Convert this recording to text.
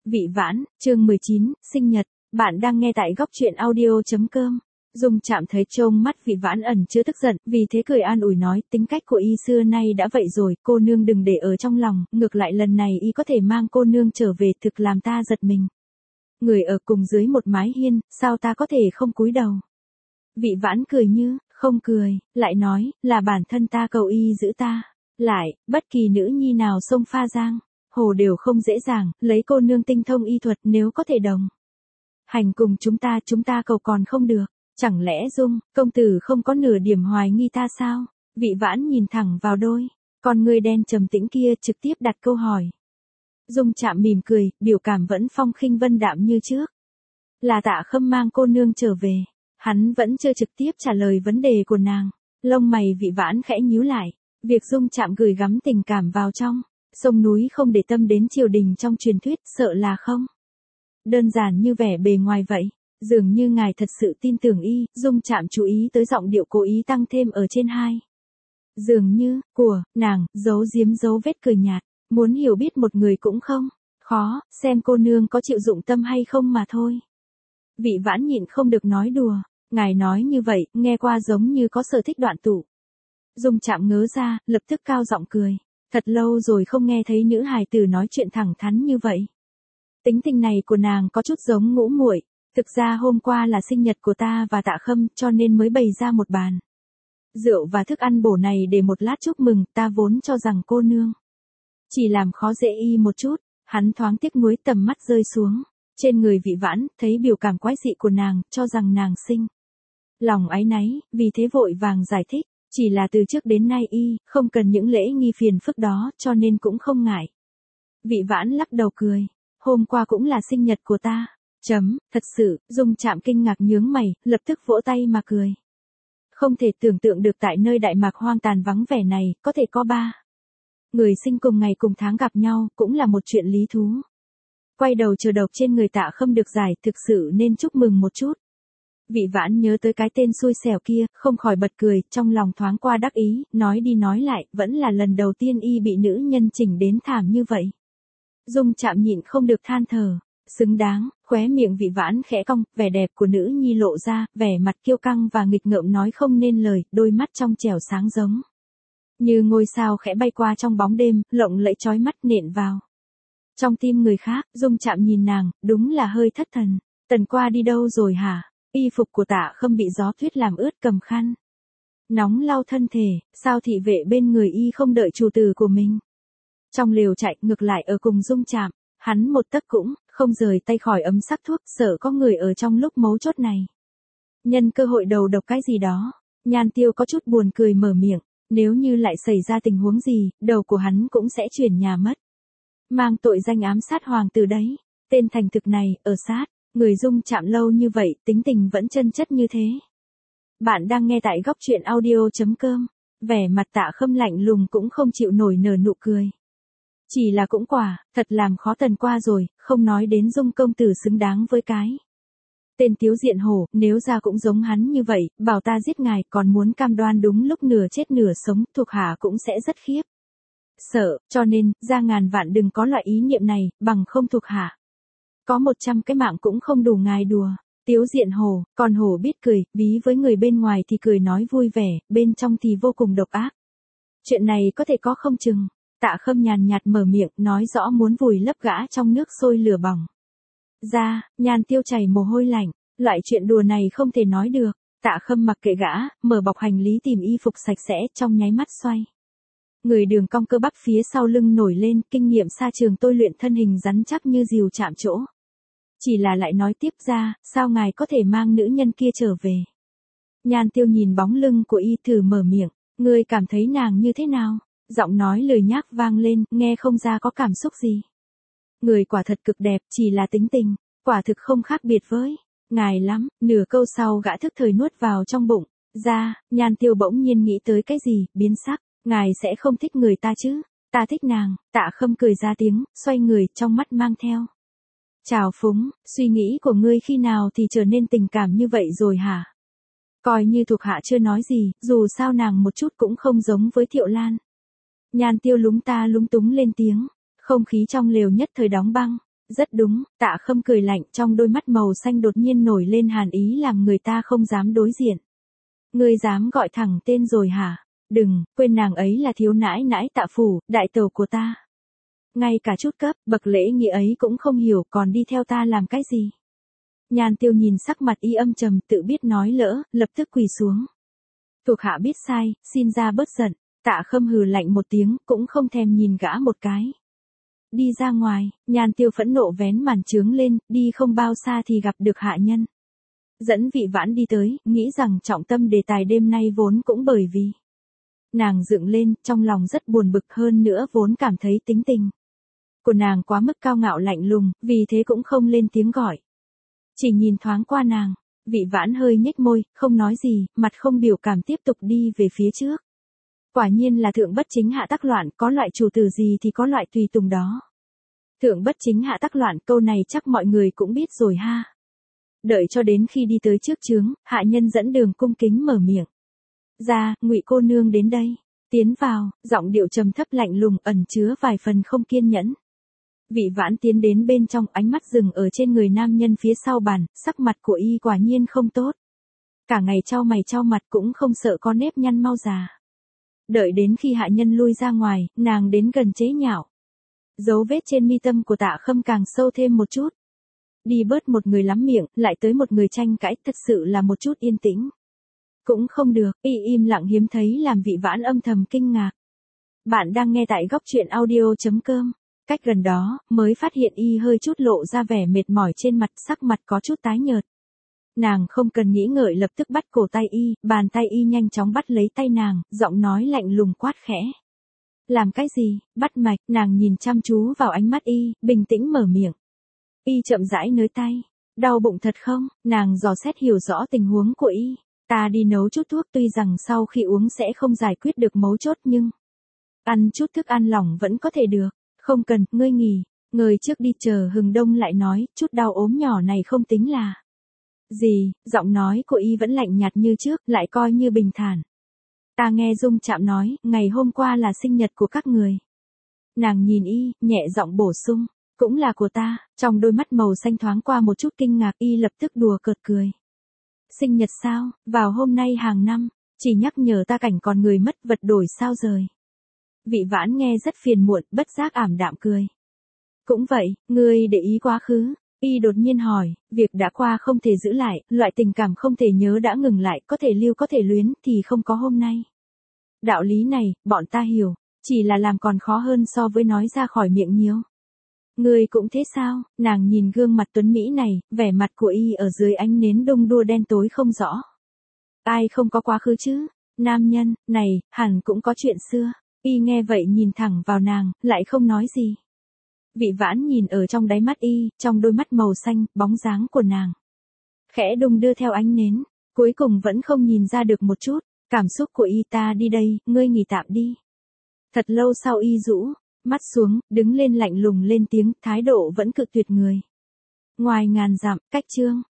Vị Vãn, chương 19, sinh nhật, bạn đang nghe tại góc truyện audio.com. Dung chạm thấy trông mắt Vị Vãn ẩn chưa tức giận, vì thế cười an ủi nói, tính cách của y xưa nay đã vậy rồi, cô nương đừng để ở trong lòng, ngược lại lần này y có thể mang cô nương trở về thực làm ta giật mình. Người ở cùng dưới một mái hiên, sao ta có thể không cúi đầu. Vị Vãn cười như, không cười, lại nói, là bản thân ta cầu y giữ ta. Lại, bất kỳ nữ nhi nào xông pha giang hồ đều không dễ dàng, lấy cô nương tinh thông y thuật nếu có thể đồng hành cùng chúng ta cầu còn không được. Chẳng lẽ Dung, công tử không có nửa điểm hoài nghi ta sao? Vị Vãn nhìn thẳng vào đôi con ngươi đen trầm tĩnh kia, trực tiếp đặt câu hỏi. Dung chạm mỉm cười, biểu cảm vẫn phong khinh vân đạm như trước. Là Tạ Khâm mang cô nương trở về. Hắn vẫn chưa trực tiếp trả lời vấn đề của nàng. Lông mày Vị Vãn khẽ nhíu lại. Việc Dung chạm gửi gắm tình cảm vào trong sông núi không để tâm đến triều đình trong truyền thuyết, sợ là không đơn giản như vẻ bề ngoài vậy. Dường như ngài thật sự tin tưởng y. Dung chạm chú ý tới giọng điệu cố ý tăng thêm ở trên hai. Dường như, của, nàng, giấu giếm dấu vết cười nhạt. Muốn hiểu biết một người cũng không khó, xem cô nương có chịu dụng tâm hay không mà thôi. Vị Vãn nhịn không được nói đùa. Ngài nói như vậy, nghe qua giống như có sở thích đoạn tụ. Dung chạm ngớ ra, lập tức cao giọng cười. Thật lâu rồi không nghe thấy nữ hài tử nói chuyện thẳng thắn như vậy. Tính tình này của nàng có chút giống Ngũ muội. Thực ra hôm qua là sinh nhật của ta và Tạ Khâm, cho nên mới bày ra một bàn rượu và thức ăn bổ này để một lát chúc mừng. Ta vốn cho rằng cô nương chỉ làm khó dễ y một chút. Hắn thoáng tiếc nuối, tầm mắt rơi xuống trên người Vị Vãn, thấy biểu cảm quái dị của nàng, cho rằng nàng sinh lòng áy náy, vì thế vội vàng giải thích. Chỉ là từ trước đến nay y không cần những lễ nghi phiền phức đó, cho nên cũng không ngại. Vị Vãn lắc đầu cười. Hôm qua cũng là sinh nhật của ta. Thật sự. Dung chạm kinh ngạc nhướng mày, lập tức vỗ tay mà cười. Không thể tưởng tượng được tại nơi Đại Mạc hoang tàn vắng vẻ này, có thể có ba người sinh cùng ngày cùng tháng gặp nhau, cũng là một chuyện lý thú. Quay đầu chờ độc trên người Tạ Khâm được giải, thực sự nên chúc mừng một chút. Vị Vãn nhớ tới cái tên xui xẻo kia, không khỏi bật cười, trong lòng thoáng qua đắc ý, nói đi nói lại, vẫn là lần đầu tiên y bị nữ nhân chỉnh đến thảm như vậy. Dung chạm nhịn không được than thở, xứng đáng. Khóe miệng Vị Vãn khẽ cong, vẻ đẹp của nữ nhi lộ ra, vẻ mặt kiêu căng và nghịch ngợm nói không nên lời, đôi mắt trong trẻo sáng giống như ngôi sao khẽ bay qua trong bóng đêm, lộng lẫy chói mắt nện vào trong tim người khác. Dung chạm nhìn nàng, đúng là hơi thất thần. Tần qua đi đâu rồi hả? Y phục của Tạ Khâm bị gió tuyết làm ướt, cầm khăn nóng lau thân thể. Sao thị vệ bên người y không đợi chủ tử của mình trong lều chạy, ngược lại ở cùng Dung chạm. Hắn một tấc cũng không rời tay khỏi ấm sắc thuốc, sợ có người ở trong lúc mấu chốt này nhân cơ hội đầu độc cái gì đó. Nhan Tiêu có chút buồn cười mở miệng. Nếu như lại xảy ra tình huống gì, đầu của hắn cũng sẽ chuyển nhà mất. Mang tội danh ám sát hoàng tử đấy. Tên thành thực này, ở sát người Dung chạm lâu như vậy, tính tình vẫn chân chất như thế. Bạn đang nghe tại góc truyện audio.com. Vẻ mặt Tạ Khâm lạnh lùng cũng không chịu nổi nở nụ cười. Chỉ là cũng quả, thật làm khó Tần qua rồi, không nói đến Dung công tử xứng đáng với cái tên Tiếu Diện Hổ, nếu ra cũng giống hắn như vậy, bảo ta giết ngài, còn muốn cam đoan đúng lúc nửa chết nửa sống, thuộc hạ cũng sẽ rất khiếp sợ, cho nên, ra ngàn vạn đừng có loại ý niệm này, bằng không thuộc hạ có 100 cái mạng cũng không đủ ngài đùa. Tiếu Diện Hổ, còn hổ biết cười, ví với người bên ngoài thì cười nói vui vẻ, bên trong thì vô cùng độc ác. Chuyện này có thể có không chừng. Tạ Khâm nhàn nhạt mở miệng, nói rõ muốn vùi lấp gã trong nước sôi lửa bỏng. Nhan Tiêu chảy mồ hôi lạnh, loại chuyện đùa này không thể nói được. Tạ Khâm mặc kệ gã, mở bọc hành lý tìm y phục sạch sẽ, trong nháy mắt xoay người, đường cong cơ bắp phía sau lưng nổi lên, kinh nghiệm xa trường tôi luyện, thân hình rắn chắc như diều chạm chỗ. Chỉ là lại nói tiếp ra, sao ngài có thể mang nữ nhân kia trở về? Nhan Tiêu nhìn bóng lưng của y, thử mở miệng, ngươi cảm thấy nàng như thế nào? Giọng nói lười nhác vang lên, nghe không ra có cảm xúc gì. Người quả thật cực đẹp, chỉ là tính tình quả thực không khác biệt với ngài lắm. Nửa câu sau gã thức thời nuốt vào trong bụng. Nhan Tiêu bỗng nhiên nghĩ tới cái gì, biến sắc. Ngài sẽ không thích người ta chứ? Ta thích nàng. Tạ Khâm cười ra tiếng, xoay người, trong mắt mang theo trào phúng. Suy nghĩ của ngươi khi nào thì trở nên tình cảm như vậy rồi hả? Coi như thuộc hạ chưa nói gì, dù sao nàng một chút cũng không giống với Thiệu Lan. Nhan Tiêu lúng ta lúng túng lên tiếng. Không khí trong lều nhất thời đóng băng. Rất đúng, Tạ Khâm cười lạnh, trong đôi mắt màu xanh đột nhiên nổi lên hàn ý làm người ta không dám đối diện. Ngươi dám gọi thẳng tên rồi hả? Đừng, quên nàng ấy là thiếu nãi nãi Tạ Phủ, đại tẩu của ta. Ngay cả chút cấp, bậc lễ nghi ấy cũng không hiểu, còn đi theo ta làm cái gì? Nhan Tiêu nhìn sắc mặt y âm trầm, tự biết nói lỡ, lập tức quỳ xuống. Thuộc hạ biết sai, xin ra bớt giận. Tạ Khâm hừ lạnh một tiếng, cũng không thèm nhìn gã một cái. Đi ra ngoài, Nhan Tiêu phẫn nộ vén màn trướng lên, đi không bao xa thì gặp được hạ nhân. Dẫn Vị Vãn đi tới, nghĩ rằng trọng tâm đề tài đêm nay vốn cũng bởi vì nàng dựng lên, trong lòng rất buồn bực, hơn nữa vốn cảm thấy tính tình của nàng quá mức cao ngạo lạnh lùng, vì thế cũng không lên tiếng gọi. Chỉ nhìn thoáng qua nàng, Vị Vãn hơi nhếch môi, không nói gì, mặt không biểu cảm tiếp tục đi về phía trước. Quả nhiên là thượng bất chính hạ tắc loạn, có loại chủ tử gì thì có loại tùy tùng đó. Thượng bất chính hạ tắc loạn, câu này chắc mọi người cũng biết rồi ha. Đợi cho đến khi đi tới trước chướng, hạ nhân dẫn đường cung kính mở miệng. Ra, Ngụy cô nương đến đây. Tiến vào, giọng điệu trầm thấp lạnh lùng ẩn chứa vài phần không kiên nhẫn. Vị Vãn tiến đến bên trong, ánh mắt dừng ở trên người nam nhân phía sau bàn, sắc mặt của y quả nhiên không tốt. Cả ngày chau mày chau mặt cũng không sợ có nếp nhăn mau già. Đợi đến khi hạ nhân lui ra ngoài, nàng đến gần chế nhạo. Dấu vết trên mi tâm của Tạ Khâm càng sâu thêm một chút. Đi bớt một người lắm miệng, lại tới một người tranh cãi, thật sự là một chút yên tĩnh. Cũng không được, y im lặng hiếm thấy làm Vị Vãn âm thầm kinh ngạc. Bạn đang nghe tại góc truyện audio.com. Cách gần đó, mới phát hiện y hơi chút lộ ra vẻ mệt mỏi trên mặt, sắc mặt có chút tái nhợt. Nàng không cần nghĩ ngợi lập tức bắt cổ tay y, bàn tay y nhanh chóng bắt lấy tay nàng, giọng nói lạnh lùng quát khẽ. Làm cái gì? Bắt mạch, nàng nhìn chăm chú vào ánh mắt y, bình tĩnh mở miệng. Y chậm rãi nới tay. Đau bụng thật không? Nàng dò xét hiểu rõ tình huống của y. Ta đi nấu chút thuốc, tuy rằng sau khi uống sẽ không giải quyết được mấu chốt nhưng ăn chút thức ăn lỏng vẫn có thể được. Không cần, ngươi nghỉ. Ngơi trước đi, chờ hừng đông lại nói, chút đau ốm nhỏ này không tính là gì. Giọng nói của y vẫn lạnh nhạt như trước, lại coi như bình thản. Ta nghe Dung Trạm nói, ngày hôm qua là sinh nhật của các người. Nàng nhìn y, nhẹ giọng bổ sung, cũng là của ta. Trong đôi mắt màu xanh thoáng qua một chút kinh ngạc, y lập tức đùa cợt cười. Sinh nhật sao? Vào hôm nay hàng năm, chỉ nhắc nhở ta cảnh còn người mất vật đổi sao rời. Vị Vãn nghe rất phiền muộn, bất giác ảm đạm cười. Cũng vậy, ngươi để ý quá khứ. Y đột nhiên hỏi, việc đã qua không thể giữ lại, loại tình cảm không thể nhớ đã ngừng lại, có thể lưu có thể luyến, thì không có hôm nay. Đạo lý này, bọn ta hiểu, chỉ là làm còn khó hơn so với nói ra khỏi miệng nhiều. Ngươi cũng thế sao? Nàng nhìn gương mặt tuấn Mỹ này, vẻ mặt của y ở dưới ánh nến đung đưa đen tối không rõ. Ai không có quá khứ chứ? Nam nhân, này, hẳn cũng có chuyện xưa. Y nghe vậy nhìn thẳng vào nàng, lại không nói gì. Vị Vãn nhìn ở trong đáy mắt y, trong đôi mắt màu xanh, bóng dáng của nàng khẽ đung đưa theo ánh nến, cuối cùng vẫn không nhìn ra được một chút cảm xúc của y. Ta đi đây, ngươi nghỉ tạm đi. Thật lâu sau y rũ mắt xuống, đứng lên lạnh lùng lên tiếng, thái độ vẫn cự tuyệt người. Ngoài ngàn dặm, cách chương